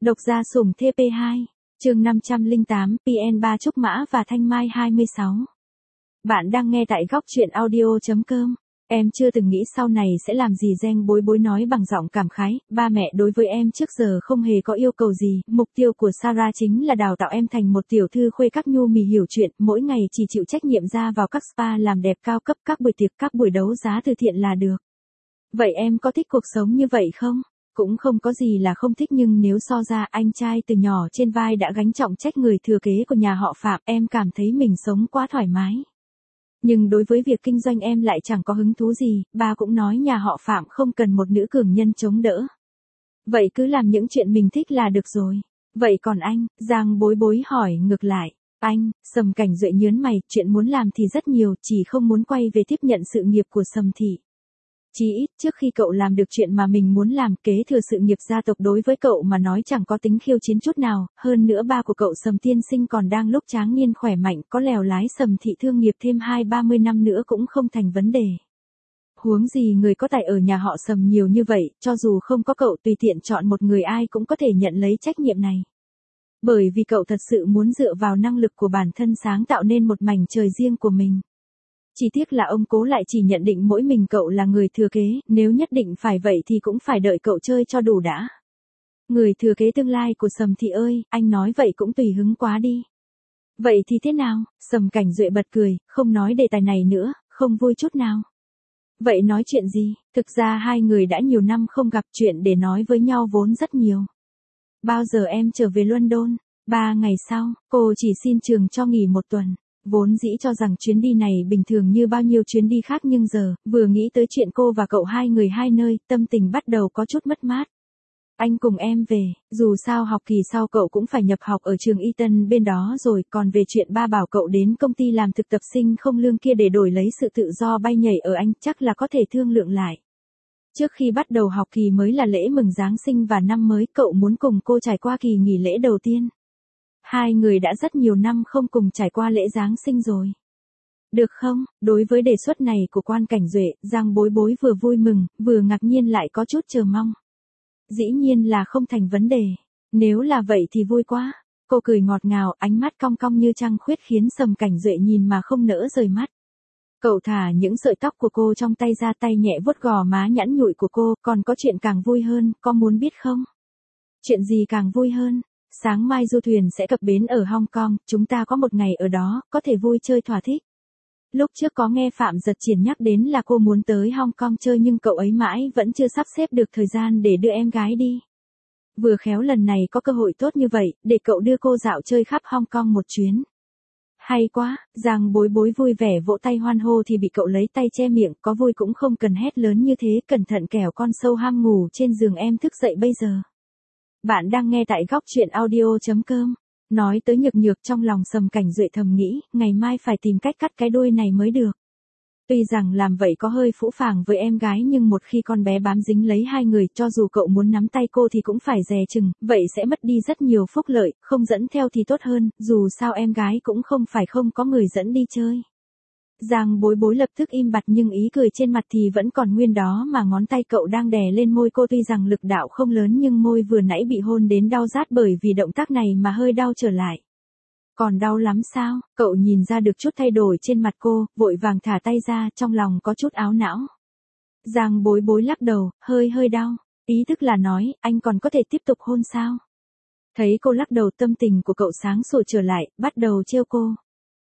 Độc gia sủng TP2, chương 508, PN3 Trúc Mã và Thanh Mai 26. Bạn đang nghe tại góc truyện audio.com. Em chưa từng nghĩ sau này sẽ làm gì. Giang Bối Bối nói bằng giọng cảm khái, ba mẹ đối với em trước giờ không hề có yêu cầu gì, mục tiêu của Sarah chính là đào tạo em thành một tiểu thư khuê các nhu mì hiểu chuyện, mỗi ngày chỉ chịu trách nhiệm ra vào các spa làm đẹp cao cấp, các buổi tiệc, các buổi đấu giá từ thiện là được. Vậy em có thích cuộc sống như vậy không? Cũng không có gì là không thích, nhưng nếu so ra anh trai từ nhỏ trên vai đã gánh trọng trách người thừa kế của nhà họ Phạm, em cảm thấy mình sống quá thoải mái. Nhưng đối với việc kinh doanh em lại chẳng có hứng thú gì, ba cũng nói nhà họ Phạm không cần một nữ cường nhân chống đỡ. Vậy cứ làm những chuyện mình thích là được rồi. Vậy còn anh? Giang Bối Bối hỏi ngược lại. Anh, Sầm Cảnh Duệ nhớn mày, chuyện muốn làm thì rất nhiều, chỉ không muốn quay về tiếp nhận sự nghiệp của Sầm thị. Chí ít, trước khi cậu làm được chuyện mà mình muốn làm, kế thừa sự nghiệp gia tộc đối với cậu mà nói chẳng có tính khiêu chiến chút nào, hơn nữa ba của cậu Sầm tiên sinh còn đang lúc tráng niên khỏe mạnh, có lèo lái Sầm thị thương nghiệp thêm 20-30 năm nữa cũng không thành vấn đề. Huống gì người có tài ở nhà họ Sầm nhiều như vậy, cho dù không có cậu tùy tiện chọn một người ai cũng có thể nhận lấy trách nhiệm này. Bởi vì cậu thật sự muốn dựa vào năng lực của bản thân sáng tạo nên một mảnh trời riêng của mình. Chỉ tiếc là ông cố lại chỉ nhận định mỗi mình cậu là người thừa kế, nếu nhất định phải vậy thì cũng phải đợi cậu chơi cho đủ đã. Người thừa kế tương lai của Sầm thị ơi, anh nói vậy cũng tùy hứng quá đi. Vậy thì thế nào? Sầm Cảnh Duệ bật cười, không nói đề tài này nữa, không vui chút nào. Vậy nói chuyện gì? Thực ra hai người đã nhiều năm không gặp, chuyện để nói với nhau vốn rất nhiều. Bao giờ em trở về London? 3 ngày sau, cô chỉ xin trường cho nghỉ 1 tuần. Vốn dĩ cho rằng chuyến đi này bình thường như bao nhiêu chuyến đi khác, nhưng giờ, vừa nghĩ tới chuyện cô và cậu hai người hai nơi, tâm tình bắt đầu có chút mất mát. Anh cùng em về, dù sao học kỳ sau cậu cũng phải nhập học ở trường Eton bên đó rồi, còn về chuyện ba bảo cậu đến công ty làm thực tập sinh không lương kia để đổi lấy sự tự do bay nhảy ở Anh, chắc là có thể thương lượng lại. Trước khi bắt đầu học kỳ mới là lễ mừng Giáng sinh và năm mới, cậu muốn cùng cô trải qua kỳ nghỉ lễ đầu tiên. Hai người đã rất nhiều năm không cùng trải qua lễ Giáng sinh rồi. Được không? Đối với đề xuất này của Quan Cảnh Duệ, Giang Bối Bối vừa vui mừng, vừa ngạc nhiên lại có chút chờ mong. Dĩ nhiên là không thành vấn đề. Nếu là vậy thì vui quá. Cô cười ngọt ngào, ánh mắt cong cong như trăng khuyết khiến Sầm Cảnh Duệ nhìn mà không nỡ rời mắt. Cậu thả những sợi tóc của cô trong tay ra, tay nhẹ vuốt gò má nhẵn nhụi của cô, còn có chuyện càng vui hơn, có muốn biết không? Chuyện gì càng vui hơn? Sáng mai du thuyền sẽ cập bến ở Hong Kong, chúng ta có một ngày ở đó, có thể vui chơi thỏa thích. Lúc trước có nghe Phạm Giật Triển nhắc đến là cô muốn tới Hong Kong chơi, nhưng cậu ấy mãi vẫn chưa sắp xếp được thời gian để đưa em gái đi. Vừa khéo lần này có cơ hội tốt như vậy, để cậu đưa cô dạo chơi khắp Hong Kong một chuyến. Hay quá, Giang Bối Bối vui vẻ vỗ tay hoan hô thì bị cậu lấy tay che miệng, có vui cũng không cần hét lớn như thế, cẩn thận kẻo con sâu ham ngủ trên giường em thức dậy bây giờ. Bạn đang nghe tại góc truyện audio.com. Nói tới nhược nhược, trong lòng Sầm Cảnh Duệ thầm nghĩ, ngày mai phải tìm cách cắt cái đuôi này mới được. Tuy rằng làm vậy có hơi phũ phàng với em gái, nhưng một khi con bé bám dính lấy hai người, cho dù cậu muốn nắm tay cô thì cũng phải dè chừng, vậy sẽ mất đi rất nhiều phúc lợi, không dẫn theo thì tốt hơn, dù sao em gái cũng không phải không có người dẫn đi chơi. Giang Bối Bối lập tức im bặt, nhưng ý cười trên mặt thì vẫn còn nguyên đó, mà ngón tay cậu đang đè lên môi cô, tuy rằng lực đạo không lớn nhưng môi vừa nãy bị hôn đến đau rát bởi vì động tác này mà hơi đau trở lại. Còn đau lắm sao? Cậu nhìn ra được chút thay đổi trên mặt cô, vội vàng thả tay ra, trong lòng có chút áo não. Giang Bối Bối lắc đầu, hơi đau. Ý thức là nói, anh còn có thể tiếp tục hôn sao? Thấy cô lắc đầu, tâm tình của cậu sáng sủa trở lại, bắt đầu trêu cô.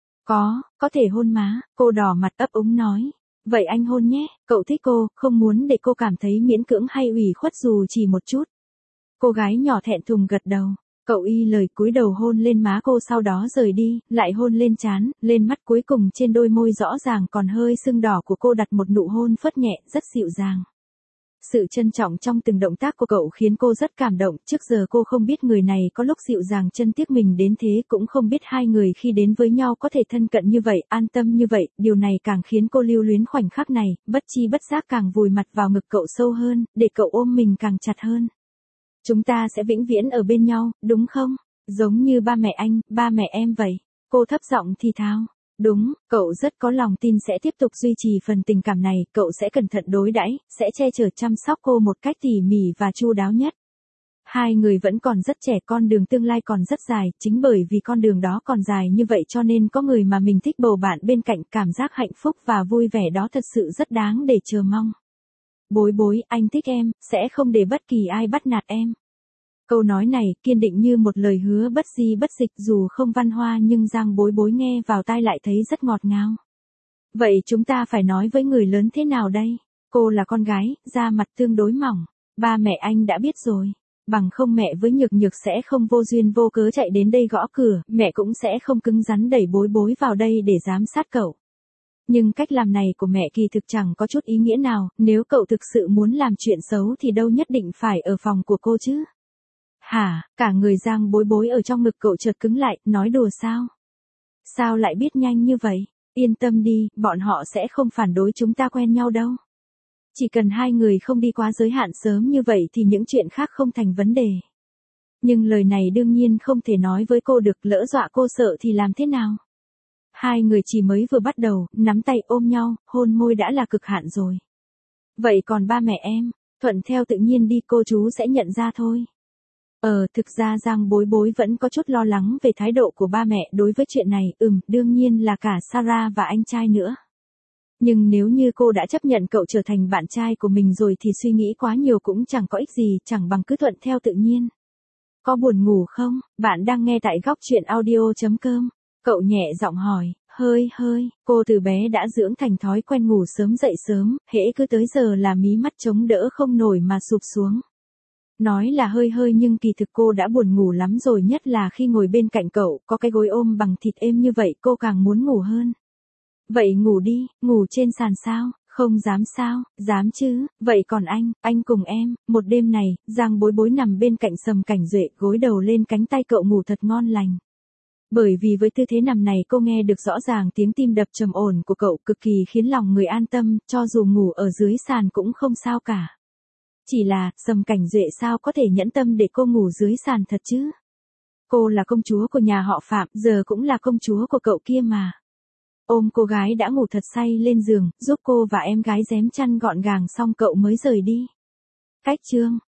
Có thể hôn má, cô đỏ mặt ấp úng nói. Vậy anh hôn nhé, cậu thích cô, không muốn để cô cảm thấy miễn cưỡng hay ủy khuất dù chỉ một chút. Cô gái nhỏ thẹn thùng gật đầu. Cậu y lời cúi đầu hôn lên má cô, sau đó rời đi, lại hôn lên trán, lên mắt, cuối cùng trên đôi môi rõ ràng còn hơi sưng đỏ của cô đặt một nụ hôn phớt nhẹ, rất dịu dàng. Sự trân trọng trong từng động tác của cậu khiến cô rất cảm động, trước giờ cô không biết người này có lúc dịu dàng chân tiếc mình đến thế, cũng không biết hai người khi đến với nhau có thể thân cận như vậy, an tâm như vậy, điều này càng khiến cô lưu luyến khoảnh khắc này, bất chi bất giác càng vùi mặt vào ngực cậu sâu hơn, để cậu ôm mình càng chặt hơn. Chúng ta sẽ vĩnh viễn ở bên nhau, đúng không? Giống như ba mẹ anh, ba mẹ em vậy. Cô thấp giọng thì thào. Đúng, cậu rất có lòng tin sẽ tiếp tục duy trì phần tình cảm này, cậu sẽ cẩn thận đối đãi, sẽ che chở chăm sóc cô một cách tỉ mỉ và chu đáo nhất. Hai người vẫn còn rất trẻ, con đường tương lai còn rất dài, chính bởi vì con đường đó còn dài như vậy cho nên có người mà mình thích bầu bạn bên cạnh, cảm giác hạnh phúc và vui vẻ đó thật sự rất đáng để chờ mong. Bối bối, anh thích em, sẽ không để bất kỳ ai bắt nạt em. Câu nói này kiên định như một lời hứa bất di bất dịch, dù không văn hoa nhưng Giang Bối Bối nghe vào tai lại thấy rất ngọt ngào. Vậy chúng ta phải nói với người lớn thế nào đây? Cô là con gái, da mặt tương đối mỏng. Ba mẹ anh đã biết rồi. Bằng không mẹ với Nhược Nhược sẽ không vô duyên vô cớ chạy đến đây gõ cửa, mẹ cũng sẽ không cứng rắn đẩy Bối Bối vào đây để giám sát cậu. Nhưng cách làm này của mẹ kỳ thực chẳng có chút ý nghĩa nào, nếu cậu thực sự muốn làm chuyện xấu thì đâu nhất định phải ở phòng của cô chứ. Hả, cả người Giang Bối Bối ở trong ngực cậu chợt cứng lại, nói đùa sao? Sao lại biết nhanh như vậy? Yên tâm đi, bọn họ sẽ không phản đối chúng ta quen nhau đâu. Chỉ cần hai người không đi quá giới hạn sớm như vậy thì những chuyện khác không thành vấn đề. Nhưng lời này đương nhiên không thể nói với cô được, lỡ dọa cô sợ thì làm thế nào? Hai người chỉ mới vừa bắt đầu, nắm tay ôm nhau, hôn môi đã là cực hạn rồi. Vậy còn ba mẹ em, thuận theo tự nhiên đi, cô chú sẽ nhận ra thôi. Thực ra Giang Bối Bối vẫn có chút lo lắng về thái độ của ba mẹ đối với chuyện này, đương nhiên là cả Sarah và anh trai nữa. Nhưng nếu như cô đã chấp nhận cậu trở thành bạn trai của mình rồi thì suy nghĩ quá nhiều cũng chẳng có ích gì, chẳng bằng cứ thuận theo tự nhiên. Có buồn ngủ không? Bạn đang nghe tại góc truyện audio.com. Cậu nhẹ giọng hỏi, hơi, cô từ bé đã dưỡng thành thói quen ngủ sớm dậy sớm, hễ cứ tới giờ là mí mắt chống đỡ không nổi mà sụp xuống. Nói là hơi nhưng kỳ thực cô đã buồn ngủ lắm rồi, nhất là khi ngồi bên cạnh cậu, có cái gối ôm bằng thịt êm như vậy cô càng muốn ngủ hơn. Vậy ngủ đi, ngủ trên sàn sao? Không dám sao? Dám chứ, vậy còn anh cùng em, một đêm này, Giang Bối Bối nằm bên cạnh Sầm Cảnh Duệ, gối đầu lên cánh tay cậu ngủ thật ngon lành. Bởi vì với tư thế nằm này cô nghe được rõ ràng tiếng tim đập trầm ổn của cậu, cực kỳ khiến lòng người an tâm, cho dù ngủ ở dưới sàn cũng không sao cả. Chỉ là, Sầm Cảnh Duệ sao có thể nhẫn tâm để cô ngủ dưới sàn thật chứ? Cô là công chúa của nhà họ Phạm, giờ cũng là công chúa của cậu kia mà. Ôm cô gái đã ngủ thật say lên giường, giúp cô và em gái rém chăn gọn gàng xong cậu mới rời đi. Cách chương